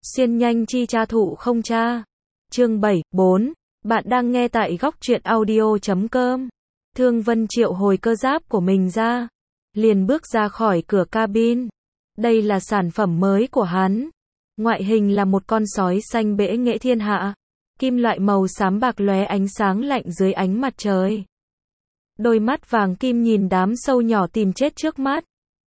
Siêng nhanh chi tra thụ không cha. Chương 4. Bạn đang nghe tại góc truyện audio.com. Thương Vân triệu hồi cơ giáp của mình ra, liền bước ra khỏi cửa cabin. Đây là sản phẩm mới của hắn. Ngoại hình là một con sói xanh bẽ nghệ thiên hạ. Kim loại màu xám bạc lóe ánh sáng lạnh dưới ánh mặt trời. Đôi mắt vàng kim nhìn đám sâu nhỏ tìm chết trước mắt.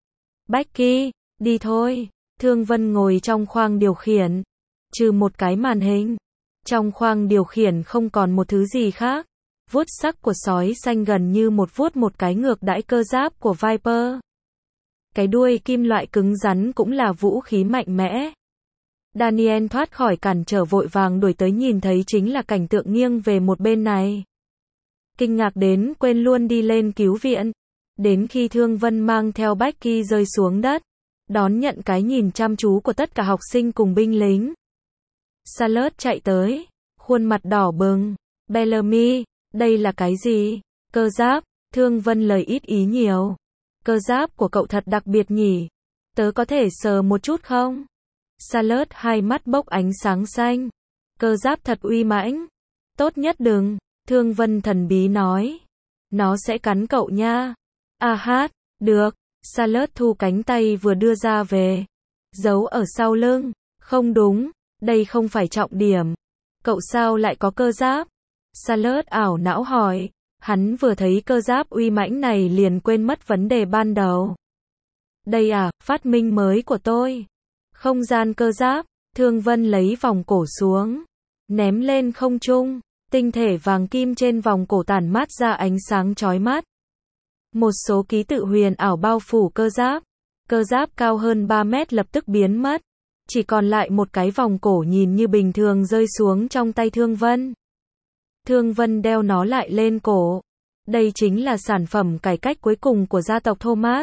Becky, đi thôi. Thương Vân ngồi trong khoang điều khiển. Trừ một cái màn hình, trong khoang điều khiển không còn một thứ gì khác. Vuốt sắc của sói xanh gần như vuốt một cái ngược đãi cơ giáp của Viper. Cái đuôi kim loại cứng rắn cũng là vũ khí mạnh mẽ. Daniel thoát khỏi cản trở vội vàng đuổi tới, nhìn thấy chính là cảnh tượng nghiêng về một bên này. Kinh ngạc đến quên luôn đi lên cứu viện. Đến khi Thương Vân mang theo Becky rơi xuống đất, đón nhận cái nhìn chăm chú của tất cả học sinh cùng binh lính. Charlotte chạy tới, khuôn mặt đỏ bừng. Bellamy, đây là cái gì? Cơ giáp. Thương Vân lời ít ý nhiều. Cơ giáp của cậu thật đặc biệt nhỉ? Tớ có thể sờ một chút không? Charlotte hai mắt bốc ánh sáng xanh. Cơ giáp thật uy mãnh. Tốt nhất đừng. Thương Vân thần bí nói. Nó sẽ cắn cậu nha. À hát, được. Charlotte thu cánh tay vừa đưa ra về, giấu ở sau lưng. Không đúng, đây không phải trọng điểm. Cậu sao lại có cơ giáp? Charlotte ảo não hỏi. Hắn vừa thấy cơ giáp uy mãnh này liền quên mất vấn đề ban đầu. Đây à, phát minh mới của tôi. Không gian cơ giáp. Thương Vân lấy vòng cổ xuống, ném lên không trung. Tinh thể vàng kim trên vòng cổ tản mát ra ánh sáng chói mắt. Một số ký tự huyền ảo bao phủ cơ giáp. Cơ giáp cao hơn 3 mét lập tức biến mất. Chỉ còn lại một cái vòng cổ nhìn như bình thường rơi xuống trong tay Thương Vân. Thương Vân đeo nó lại lên cổ. Đây chính là sản phẩm cải cách cuối cùng của gia tộc Thomas.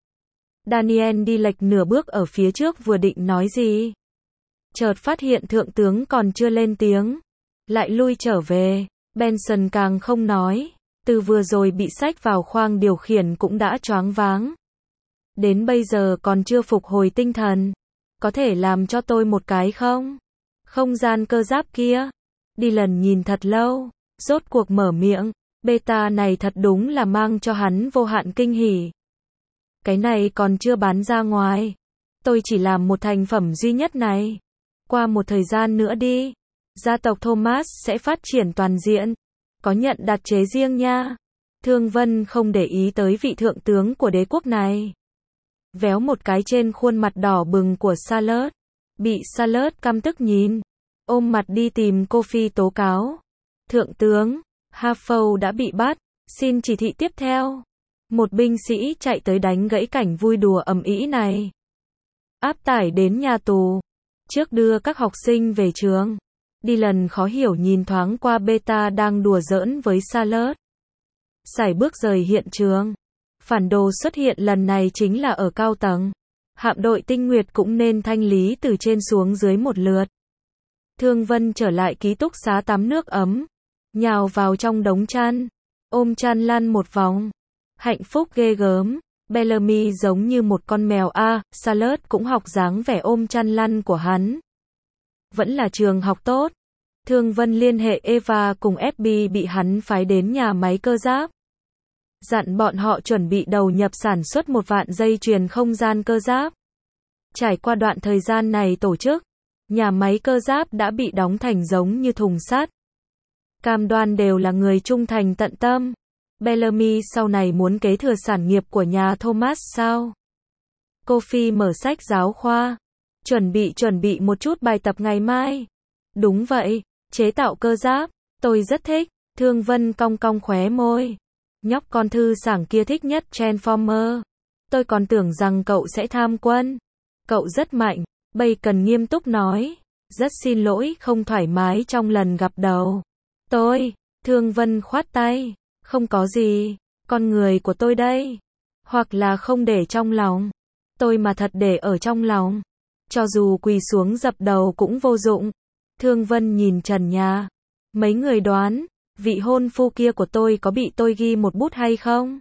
Daniel đi lệch nửa bước ở phía trước vừa định nói gì, chợt phát hiện thượng tướng còn chưa lên tiếng, lại lui trở về. Benson càng không nói. Từ vừa rồi bị xách vào khoang điều khiển cũng đã choáng váng. Đến bây giờ còn chưa phục hồi tinh thần. Có thể làm cho tôi một cái không? Không gian cơ giáp kia. Dylan nhìn thật lâu, rốt cuộc mở miệng. Beta này thật đúng là mang cho hắn vô hạn kinh hỉ. Cái này còn chưa bán ra ngoài. Tôi chỉ làm một thành phẩm duy nhất này. Qua một thời gian nữa đi, gia tộc Thomas sẽ phát triển toàn diện. Có nhận đặt chế riêng nha. Thương Vân không để ý tới vị thượng tướng của đế quốc này. Véo một cái trên khuôn mặt đỏ bừng của Charlotte. Bị Charlotte căm tức nhìn. Ôm mặt đi tìm cô Phi tố cáo. Thượng tướng, Harfow đã bị bắt. Xin chỉ thị tiếp theo. Một binh sĩ chạy tới đánh gãy cảnh vui đùa ầm ĩ này. Áp tải đến nhà tù. Trước đưa các học sinh về trường. Dylan khó hiểu nhìn thoáng qua Beta đang đùa giỡn với Charlotte. Sải bước rời hiện trường. Phản đồ xuất hiện lần này chính là ở cao tầng. Hạm đội Tinh Nguyệt cũng nên thanh lý từ trên xuống dưới một lượt. Thương Vân trở lại ký túc xá tắm nước ấm, nhào vào trong đống chăn, ôm chăn lăn một vòng. Hạnh phúc ghê gớm. Bellamy giống như một con mèo Charlotte cũng học dáng vẻ ôm chăn lăn của hắn. Vẫn là trường học tốt. Thương Vân liên hệ Eva cùng FB bị hắn phái đến nhà máy cơ giáp. Dặn bọn họ chuẩn bị đầu nhập sản xuất 1 vạn dây chuyền không gian cơ giáp. Trải qua đoạn thời gian này tổ chức, nhà máy cơ giáp đã bị đóng thành giống như thùng sắt. Cam đoan đều là người trung thành tận tâm. Bellamy sau này muốn kế thừa sản nghiệp của nhà Thomas sao? Cô Phi mở sách giáo khoa. Chuẩn bị một chút bài tập ngày mai. Đúng vậy, chế tạo cơ giáp, tôi rất thích. Thương Vân cong cong khóe môi. Nhóc con thư sảng kia thích nhất Transformer. Tôi còn tưởng rằng cậu sẽ tham quân. Cậu rất mạnh. Bacon nghiêm túc nói. Rất xin lỗi không thoải mái trong lần gặp đầu. Thương Vân khoát tay. Không có gì, con người của tôi đây. Hoặc là không để trong lòng. Tôi mà thật để ở trong lòng, cho dù quỳ xuống dập đầu cũng vô dụng. Thương Vân nhìn trần nhà. Mấy người đoán, vị hôn phu kia của tôi có bị tôi ghi một bút hay không?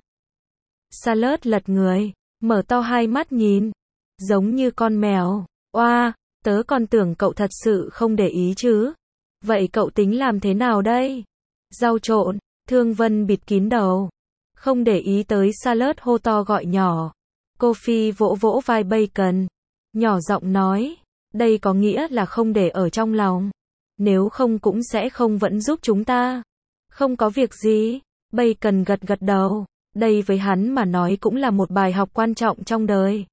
Charlotte lật người, mở to hai mắt nhìn. Giống như con mèo. Oa, Tớ còn tưởng cậu thật sự không để ý chứ. Vậy cậu tính làm thế nào đây? Rau trộn, Thương Vân bịt kín đầu. Không để ý tới salad hô to gọi nhỏ. Cô Phi vỗ vỗ vai Bacon. Nhỏ giọng nói. Đây có nghĩa là không để ở trong lòng. Nếu không cũng sẽ không vẫn giúp chúng ta. Không có việc gì. Bacon gật gật đầu. Đây với hắn mà nói cũng là một bài học quan trọng trong đời.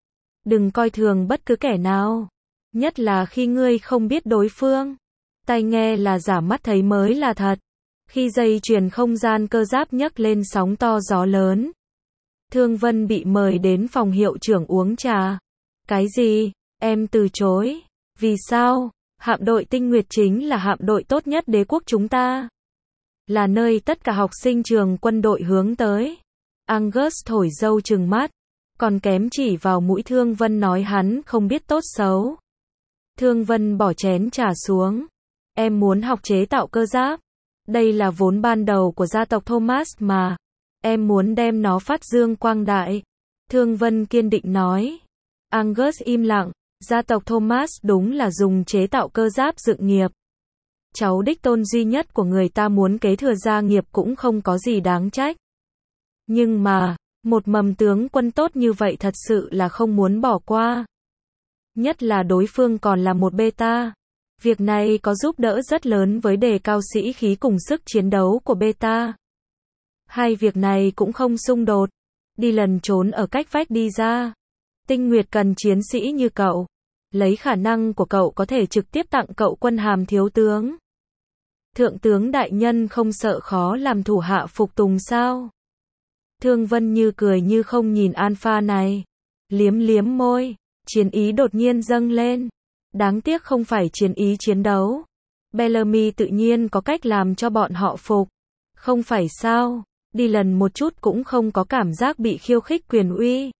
Đừng coi thường bất cứ kẻ nào. Nhất là khi ngươi không biết đối phương. Tai nghe là giả, mắt thấy mới là thật. Khi dây chuyền không gian cơ giáp nhấc lên sóng to gió lớn. Thương Vân bị mời đến phòng hiệu trưởng uống trà. Cái gì? Em từ chối. Vì sao? Hạm đội Tinh Nguyệt chính là hạm đội tốt nhất đế quốc chúng ta. Là nơi tất cả học sinh trường quân đội hướng tới. Angus thổi râu trừng mắt. Còn kém chỉ vào mũi Thương Vân nói hắn không biết tốt xấu. Thương Vân bỏ chén trà xuống. Em muốn học chế tạo cơ giáp. Đây là vốn ban đầu của gia tộc Thomas mà. Em muốn đem nó phát dương quang đại. Thương Vân kiên định nói. Angus im lặng. Gia tộc Thomas đúng là dùng chế tạo cơ giáp dựng nghiệp. Cháu đích tôn duy nhất của người ta muốn kế thừa gia nghiệp cũng không có gì đáng trách. Nhưng mà, một mầm tướng quân tốt như vậy thật sự là không muốn bỏ qua. Nhất là đối phương còn là một beta. Việc này có giúp đỡ rất lớn với đề cao sĩ khí cùng sức chiến đấu của beta. Hai việc này cũng không xung đột. Dylan trốn ở cách vách đi ra. Tinh Nguyệt cần chiến sĩ như cậu. Lấy khả năng của cậu có thể trực tiếp tặng cậu quân hàm thiếu tướng. Thượng tướng đại nhân không sợ khó làm thủ hạ phục tùng sao? Thương Vân như cười như không nhìn Alpha này. Liếm liếm môi. Chiến ý đột nhiên dâng lên. Đáng tiếc không phải chiến ý chiến đấu. Bellamy tự nhiên có cách làm cho bọn họ phục. Không phải sao? Dylan một chút cũng không có cảm giác bị khiêu khích quyền uy.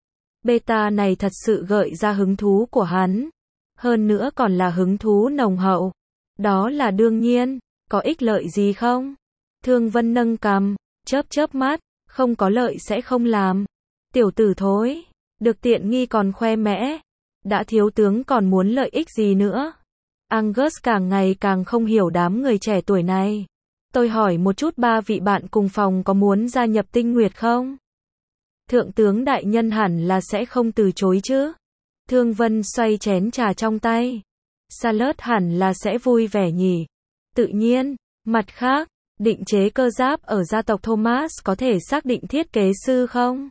Beta này thật sự gợi ra hứng thú của hắn. Hơn nữa còn là hứng thú nồng hậu. Đó là đương nhiên. Có ích lợi gì không? Thương Vân nâng cằm, chớp mắt. Không có lợi sẽ không làm. Tiểu tử thối. Được tiện nghi còn khoe mẽ. Đã thiếu tướng còn muốn lợi ích gì nữa? Angus càng ngày càng không hiểu đám người trẻ tuổi này. Tôi hỏi một chút ba vị bạn cùng phòng có muốn gia nhập Tinh Nguyệt không? Thượng tướng đại nhân hẳn là sẽ không từ chối chứ. Thương Vân xoay chén trà trong tay. Salad hẳn là sẽ vui vẻ nhỉ. Tự nhiên, mặt khác, định chế cơ giáp ở gia tộc Thomas có thể xác định thiết kế sư không?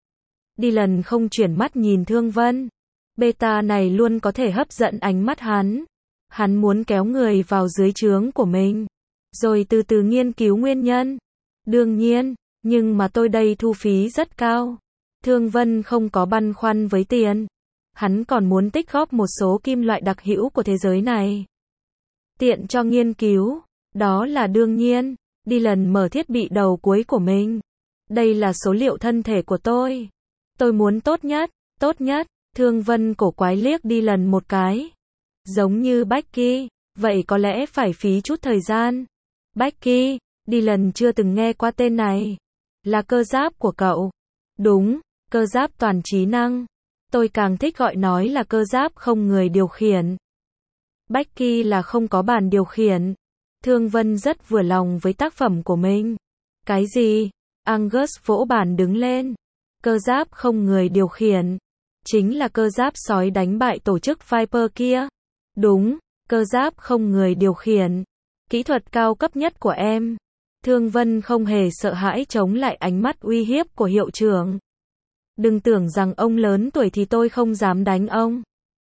Dylan không chuyển mắt nhìn Thương Vân. Beta này luôn có thể hấp dẫn ánh mắt hắn. Hắn muốn kéo người vào dưới trướng của mình. Rồi từ từ nghiên cứu nguyên nhân. Đương nhiên, nhưng mà tôi đây thu phí rất cao. Thương Vân không có băn khoăn với tiền. Hắn còn muốn tích góp một số kim loại đặc hữu của thế giới này. Tiện cho nghiên cứu. Đó là đương nhiên. Dylan mở thiết bị đầu cuối của mình. Đây là số liệu thân thể của tôi. Tôi muốn tốt nhất, tốt nhất. Thương Vân cổ quái liếc Dylan một cái. Giống như Becky, vậy có lẽ phải phí chút thời gian. Becky, Dylan chưa từng nghe qua tên này. Là cơ giáp của cậu. Đúng, cơ giáp toàn trí năng. Tôi càng thích gọi nói là cơ giáp không người điều khiển. Becky là không có bàn điều khiển. Thương Vân rất vừa lòng với tác phẩm của mình. Cái gì? Angus vỗ bàn đứng lên. Cơ giáp không người điều khiển. Chính là cơ giáp sói đánh bại tổ chức Viper kia. Đúng, cơ giáp không người điều khiển. Kỹ thuật cao cấp nhất của em. Thương Vân không hề sợ hãi chống lại ánh mắt uy hiếp của hiệu trưởng. Đừng tưởng rằng ông lớn tuổi thì tôi không dám đánh ông.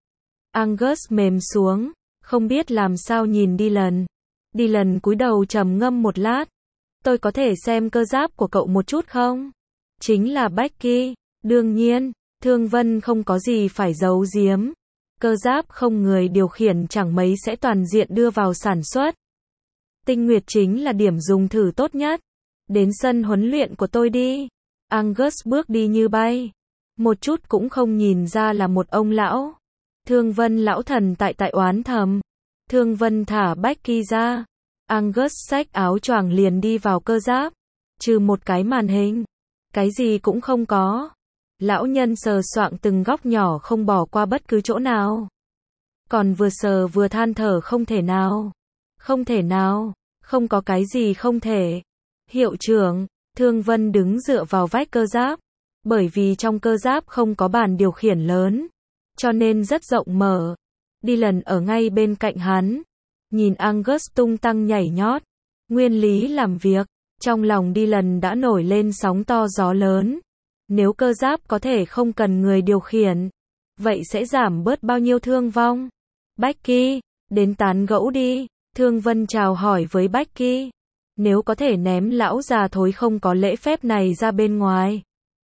Angus mềm xuống, không biết làm sao nhìn Dylan. Dylan cúi đầu trầm ngâm một lát. Tôi có thể xem cơ giáp của cậu một chút không? Chính là Becky. Đương nhiên, Thương Vân không có gì phải giấu giếm. Cơ giáp không người điều khiển chẳng mấy sẽ toàn diện đưa vào sản xuất. Tinh Nguyệt chính là điểm dùng thử tốt nhất. Đến sân huấn luyện của tôi đi. Angus bước đi như bay. Một chút cũng không nhìn ra là một ông lão. Thương Vân lão thần tại oán thầm. Thương Vân thả Becky ra. Angus xách áo choàng liền đi vào cơ giáp. Trừ một cái màn hình. Cái gì cũng không có. Lão nhân sờ soạng từng góc nhỏ không bỏ qua bất cứ chỗ nào. còn vừa sờ vừa than thở không thể nào. Không thể nào, không có cái gì không thể. Hiệu trưởng, Thương Vân đứng dựa vào vách cơ giáp. Bởi vì trong cơ giáp không có bàn điều khiển lớn, cho nên rất rộng mở. Dylan ở ngay bên cạnh hắn, nhìn Angus tung tăng nhảy nhót. Nguyên lý làm việc, trong lòng Dylan đã nổi lên sóng to gió lớn. Nếu cơ giáp có thể không cần người điều khiển, vậy sẽ giảm bớt bao nhiêu thương vong? Becky, đến tán gẫu đi. Thương Vân chào hỏi với Becky. Nếu có thể ném lão già thối không có lễ phép này ra bên ngoài,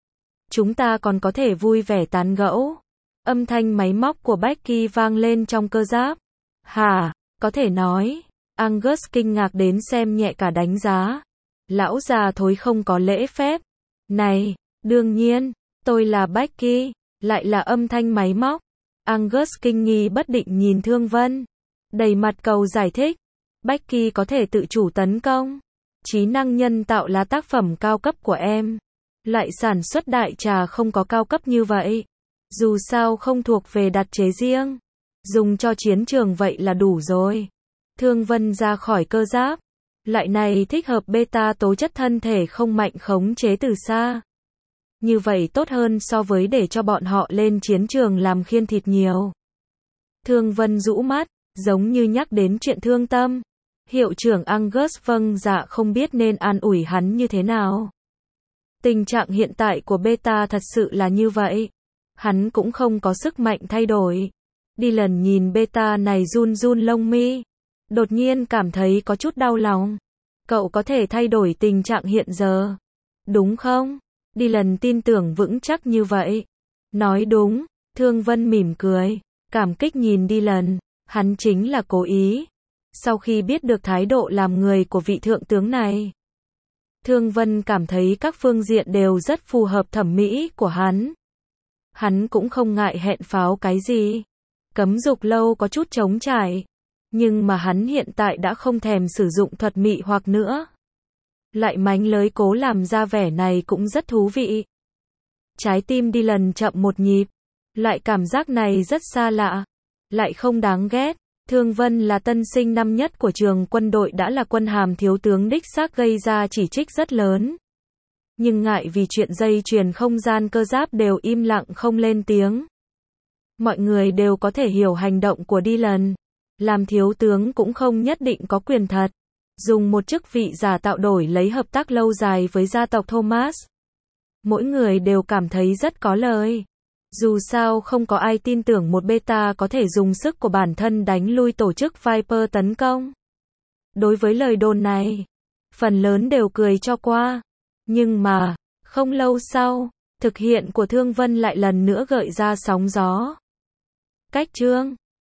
chúng ta còn có thể vui vẻ tán gẫu. Âm thanh máy móc của Becky vang lên trong cơ giáp. Hả, có thể nói. Angus kinh ngạc đến xem nhẹ cả đánh giá. Lão già thối không có lễ phép. Này, đương nhiên, tôi là Becky, lại là âm thanh máy móc. Angus kinh nghi bất định nhìn Thương Vân, đầy mặt cầu giải thích. Becky có thể tự chủ tấn công. Trí năng nhân tạo là tác phẩm cao cấp của em. Lại sản xuất đại trà không có cao cấp như vậy. Dù sao không thuộc về đặt chế riêng. Dùng cho chiến trường vậy là đủ rồi. Thương Vân ra khỏi cơ giáp. Lại này thích hợp beta tố chất thân thể không mạnh khống chế từ xa. Như vậy tốt hơn so với để cho bọn họ lên chiến trường làm khiên thịt nhiều. Thương Vân rũ mắt, giống như nhắc đến chuyện thương tâm. Hiệu trưởng Angus vâng dạ không biết nên an ủi hắn như thế nào. Tình trạng hiện tại của beta thật sự là như vậy. Hắn cũng không có sức mạnh thay đổi. Dylan nhìn beta này run run lông mi. Đột nhiên cảm thấy có chút đau lòng. Cậu có thể thay đổi tình trạng hiện giờ. Đúng không? Dylan tin tưởng vững chắc như vậy. Nói đúng. Thương Vân mỉm cười. Cảm kích nhìn Dylan. Hắn chính là cố ý. Sau khi biết được thái độ làm người của vị thượng tướng này, Thương Vân cảm thấy các phương diện đều rất phù hợp thẩm mỹ của hắn. Hắn cũng không ngại hẹn pháo cái gì. Cấm dục lâu có chút trống trải. Nhưng mà hắn hiện tại đã không thèm sử dụng thuật mị hoặc nữa. Lại mánh lới cố làm ra vẻ này cũng rất thú vị. Trái tim Dylan chậm một nhịp. Lại cảm giác này rất xa lạ. Lại không đáng ghét. Thương Vân là tân sinh năm nhất của trường quân đội đã là quân hàm thiếu tướng đích xác gây ra chỉ trích rất lớn. Nhưng ngại vì chuyện dây chuyền không gian cơ giáp đều im lặng không lên tiếng. Mọi người đều có thể hiểu hành động của Dylan. Làm thiếu tướng cũng không nhất định có quyền thật. Dùng một chức vị giả tạo đổi lấy hợp tác lâu dài với gia tộc Thomas. Mỗi người đều cảm thấy rất có lời. Dù sao không có ai tin tưởng một beta có thể dùng sức của bản thân đánh lui tổ chức Viper tấn công. Đối với lời đồn này, phần lớn đều cười cho qua. Nhưng mà, không lâu sau, thực hiện của Thương Vân lại lần nữa gợi ra sóng gió. Cách chương